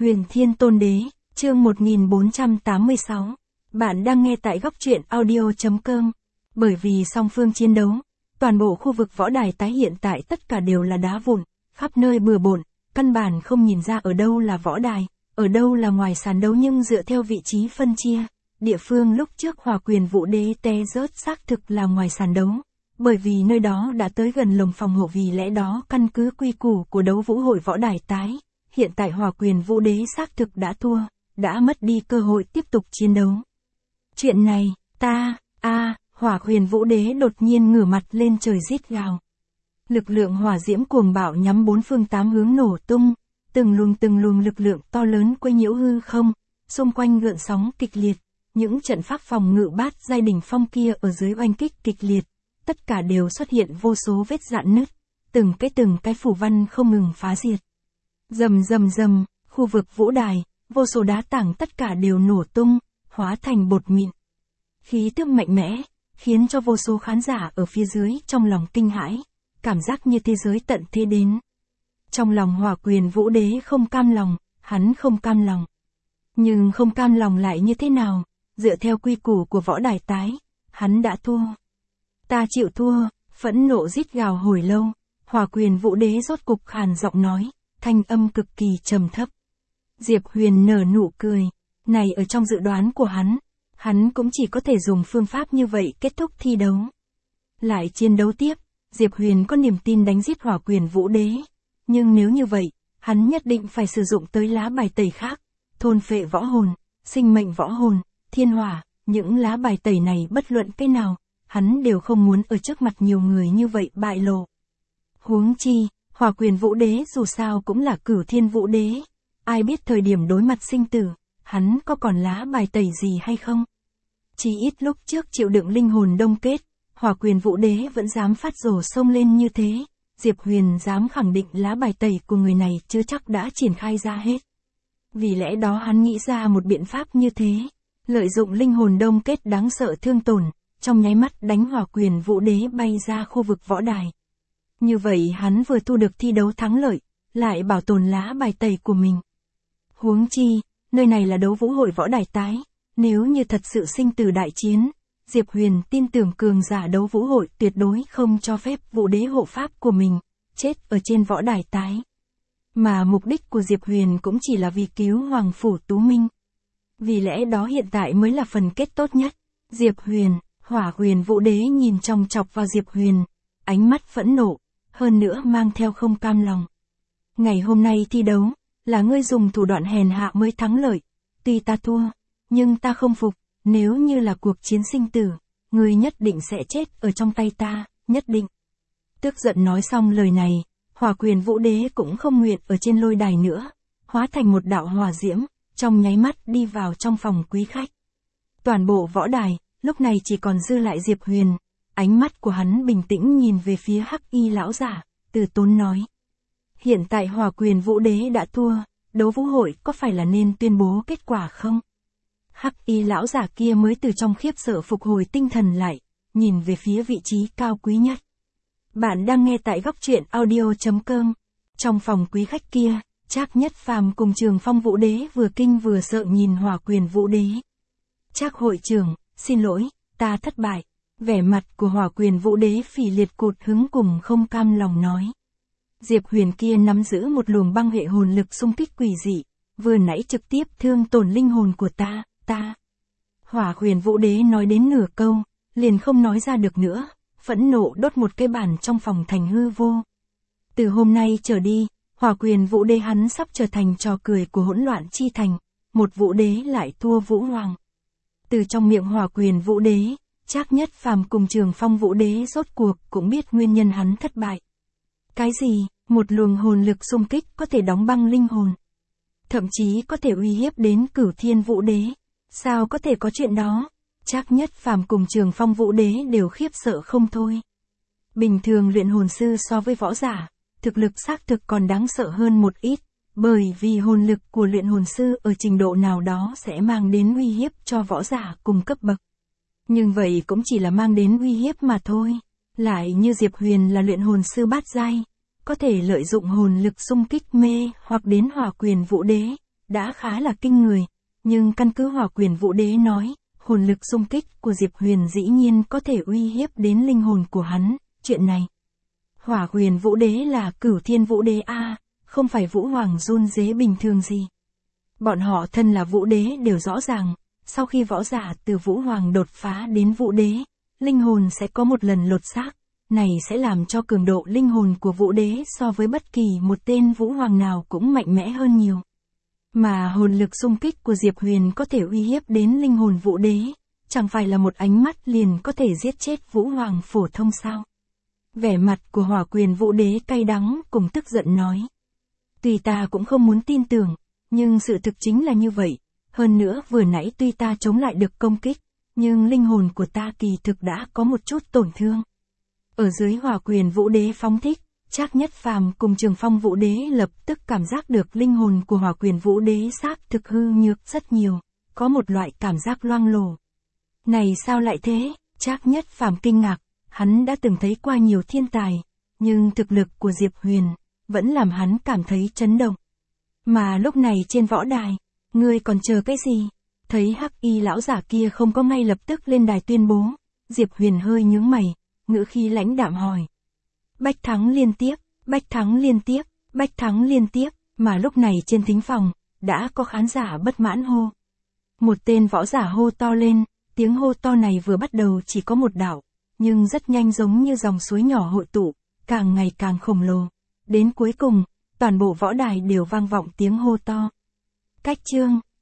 Huyền Thiên Tôn Đế, chương 1486. Bạn đang nghe tại góc truyện audio.com. Bởi vì song phương chiến đấu, toàn bộ khu vực võ đài tái hiện tại tất cả đều là đá vụn, khắp nơi bừa bộn, căn bản không nhìn ra ở đâu là võ đài, ở đâu là ngoài sàn đấu, nhưng dựa theo vị trí phân chia, địa phương lúc trước Hỏa Quyền Vũ Đế té rớt xác thực là ngoài sàn đấu. Bởi vì nơi đó đã tới gần lồng phòng hộ, vì lẽ đó căn cứ quy củ của đấu vũ hội võ đài tái, hiện tại Hỏa Quyền Vũ Đế xác thực đã thua, đã mất đi cơ hội tiếp tục chiến đấu. Chuyện này, Hỏa Quyền Vũ Đế đột nhiên ngửa mặt lên trời rít gào. Lực lượng hỏa diễm cuồng bạo nhắm bốn phương tám hướng nổ tung, từng luồng lực lượng to lớn quấy nhiễu hư không, xung quanh gợn sóng kịch liệt, những trận pháp phòng ngự bát giai đỉnh phong kia ở dưới oanh kích kịch liệt, tất cả đều xuất hiện vô số vết rạn nứt, từng cái phù văn không ngừng phá diệt. Rầm, khu vực vũ đài, vô số đá tảng tất cả đều nổ tung, hóa thành bột mịn. Khí tức mạnh mẽ, khiến cho vô số khán giả ở phía dưới trong lòng kinh hãi, cảm giác như thế giới tận thế đến. Trong lòng Hỏa Quyền Vũ Đế không cam lòng, hắn không cam lòng. Nhưng không cam lòng lại như thế nào, dựa theo quy củ của võ đài tái, hắn đã thua. Ta chịu thua, phẫn nộ rít gào hồi lâu, Hỏa Quyền Vũ Đế rốt cục khàn giọng nói, thanh âm cực kỳ trầm thấp. Diệp Huyền nở nụ cười, này ở trong dự đoán của hắn cũng chỉ có thể dùng phương pháp như vậy kết thúc thi đấu. Lại chiến đấu tiếp, Diệp Huyền có niềm tin đánh giết Hỏa Quyền Vũ Đế, nhưng nếu như vậy, hắn nhất định phải sử dụng tới lá bài tẩy khác, thôn phệ võ hồn, sinh mệnh võ hồn, thiên hỏa, những lá bài tẩy này bất luận cái nào, hắn đều không muốn ở trước mặt nhiều người như vậy bại lộ. Huống chi, Hỏa Quyền Vũ Đế dù sao cũng là Cửu Thiên Vũ Đế, ai biết thời điểm đối mặt sinh tử, hắn có còn lá bài tẩy gì hay không? Chỉ ít lúc trước chịu đựng linh hồn đông kết, Hỏa Quyền Vũ Đế vẫn dám phát rồ xông lên như thế, Diệp Huyền dám khẳng định lá bài tẩy của người này chưa chắc đã triển khai ra hết. Vì lẽ đó hắn nghĩ ra một biện pháp như thế, lợi dụng linh hồn đông kết đáng sợ thương tổn, trong nháy mắt đánh Hỏa Quyền Vũ Đế bay ra khu vực võ đài. Như vậy hắn vừa thu được thi đấu thắng lợi, lại bảo tồn lá bài tẩy của mình. Huống chi, nơi này là đấu vũ hội võ đài tái, nếu như thật sự sinh tử đại chiến, Diệp Huyền tin tưởng cường giả đấu vũ hội tuyệt đối không cho phép Vũ Đế hộ pháp của mình chết ở trên võ đài tái. Mà mục đích của Diệp Huyền cũng chỉ là vì cứu Hoàng Phủ Tú Minh. Vì lẽ đó hiện tại mới là phần kết tốt nhất. Diệp Huyền, Hỏa Quyền Vũ Đế nhìn chòng chọc vào Diệp Huyền, ánh mắt phẫn nộ, hơn nữa mang theo không cam lòng. Ngày hôm nay thi đấu, là ngươi dùng thủ đoạn hèn hạ mới thắng lợi, tuy ta thua, nhưng ta không phục, nếu như là cuộc chiến sinh tử, ngươi nhất định sẽ chết ở trong tay ta, nhất định. Tức giận nói xong lời này, Hỏa Quyền Vũ Đế cũng không nguyện ở trên lôi đài nữa, hóa thành một đạo hỏa diễm, trong nháy mắt đi vào trong phòng quý khách. Toàn bộ võ đài, lúc này chỉ còn dư lại Diệp Huyền, ánh mắt của hắn bình tĩnh nhìn về phía Hắc Y lão giả, từ tốn nói. Hiện tại Hỏa Quyền Vũ Đế đã thua, đấu vũ hội có phải là nên tuyên bố kết quả không? Hắc Y lão giả kia mới từ trong khiếp sợ phục hồi tinh thần lại, nhìn về phía vị trí cao quý nhất. Bạn đang nghe tại góc truyện audio.com. Trong phòng quý khách kia, Trác Nhất Phàm cùng Trường Phong Vũ Đế vừa kinh vừa sợ nhìn Hỏa Quyền Vũ Đế. Trác hội trưởng, xin lỗi, ta thất bại. Vẻ mặt của Hỏa Quyền Vũ Đế phỉ liệt cột hứng cùng không cam lòng nói. Diệp Huyền kia nắm giữ một luồng băng hệ hồn lực xung kích quỷ dị, vừa nãy trực tiếp thương tổn linh hồn của ta. Hỏa Quyền Vũ Đế nói đến nửa câu, liền không nói ra được nữa, phẫn nộ đốt một cái bàn trong phòng thành hư vô. Từ hôm nay trở đi, Hỏa Quyền Vũ Đế hắn sắp trở thành trò cười của hỗn loạn chi thành, một Vũ Đế lại thua Vũ Hoàng. Từ trong miệng Hỏa Quyền Vũ Đế, Trác Nhất Phàm cùng Trường Phong Vũ Đế rốt cuộc cũng biết nguyên nhân hắn thất bại. Cái gì, một luồng hồn lực xung kích có thể đóng băng linh hồn, thậm chí có thể uy hiếp đến Cửu Thiên Vũ Đế. Sao có thể có chuyện đó? Trác Nhất Phàm cùng Trường Phong Vũ Đế đều khiếp sợ không thôi. Bình thường luyện hồn sư so với võ giả, thực lực xác thực còn đáng sợ hơn một ít, bởi vì hồn lực của luyện hồn sư ở trình độ nào đó sẽ mang đến uy hiếp cho võ giả cùng cấp bậc. Nhưng vậy cũng chỉ là mang đến uy hiếp mà thôi. Lại như Diệp Huyền là luyện hồn sư bát giai, có thể lợi dụng hồn lực xung kích mê hoặc đến Hỏa Quyền Vũ Đế, đã khá là kinh người, nhưng căn cứ Hỏa Quyền Vũ Đế nói, hồn lực xung kích của Diệp Huyền dĩ nhiên có thể uy hiếp đến linh hồn của hắn, chuyện này. Hỏa Quyền Vũ Đế là Cửu Thiên Vũ Đế a, không phải Vũ Hoàng run rế bình thường gì. Bọn họ thân là Vũ Đế đều rõ ràng, sau khi võ giả từ Vũ Hoàng đột phá đến Vũ Đế, linh hồn sẽ có một lần lột xác, này sẽ làm cho cường độ linh hồn của Vũ Đế so với bất kỳ một tên Vũ Hoàng nào cũng mạnh mẽ hơn nhiều. Mà hồn lực xung kích của Diệp Huyền có thể uy hiếp đến linh hồn Vũ Đế, chẳng phải là một ánh mắt liền có thể giết chết Vũ Hoàng phổ thông sao? Vẻ mặt của Hỏa Quyền Vũ Đế cay đắng cùng tức giận nói. Tuy ta cũng không muốn tin tưởng, nhưng sự thực chính là như vậy. Hơn nữa vừa nãy tuy ta chống lại được công kích, nhưng linh hồn của ta kỳ thực đã có một chút tổn thương. Ở dưới Hỏa Quyền Vũ Đế phóng thích, Trác Nhất Phàm cùng Trường Phong Vũ Đế lập tức cảm giác được linh hồn của Hỏa Quyền Vũ Đế xác thực hư nhược rất nhiều, có một loại cảm giác loang lổ. Này sao lại thế? Trác Nhất Phàm kinh ngạc, hắn đã từng thấy qua nhiều thiên tài, nhưng thực lực của Diệp Huyền vẫn làm hắn cảm thấy chấn động. Mà lúc này trên võ đài, ngươi còn chờ cái gì? Thấy Hắc Y lão giả kia không có ngay lập tức lên đài tuyên bố, Diệp Huyền hơi nhướng mày, ngữ khí lãnh đạm hỏi. Bách thắng liên tiếp, bách thắng liên tiếp, bách thắng liên tiếp, mà lúc này trên thính phòng, đã có khán giả bất mãn hô. Một tên võ giả hô to lên, tiếng hô to này vừa bắt đầu chỉ có một đạo, nhưng rất nhanh giống như dòng suối nhỏ hội tụ, càng ngày càng khổng lồ. Đến cuối cùng, toàn bộ võ đài đều vang vọng tiếng hô to. Cách chương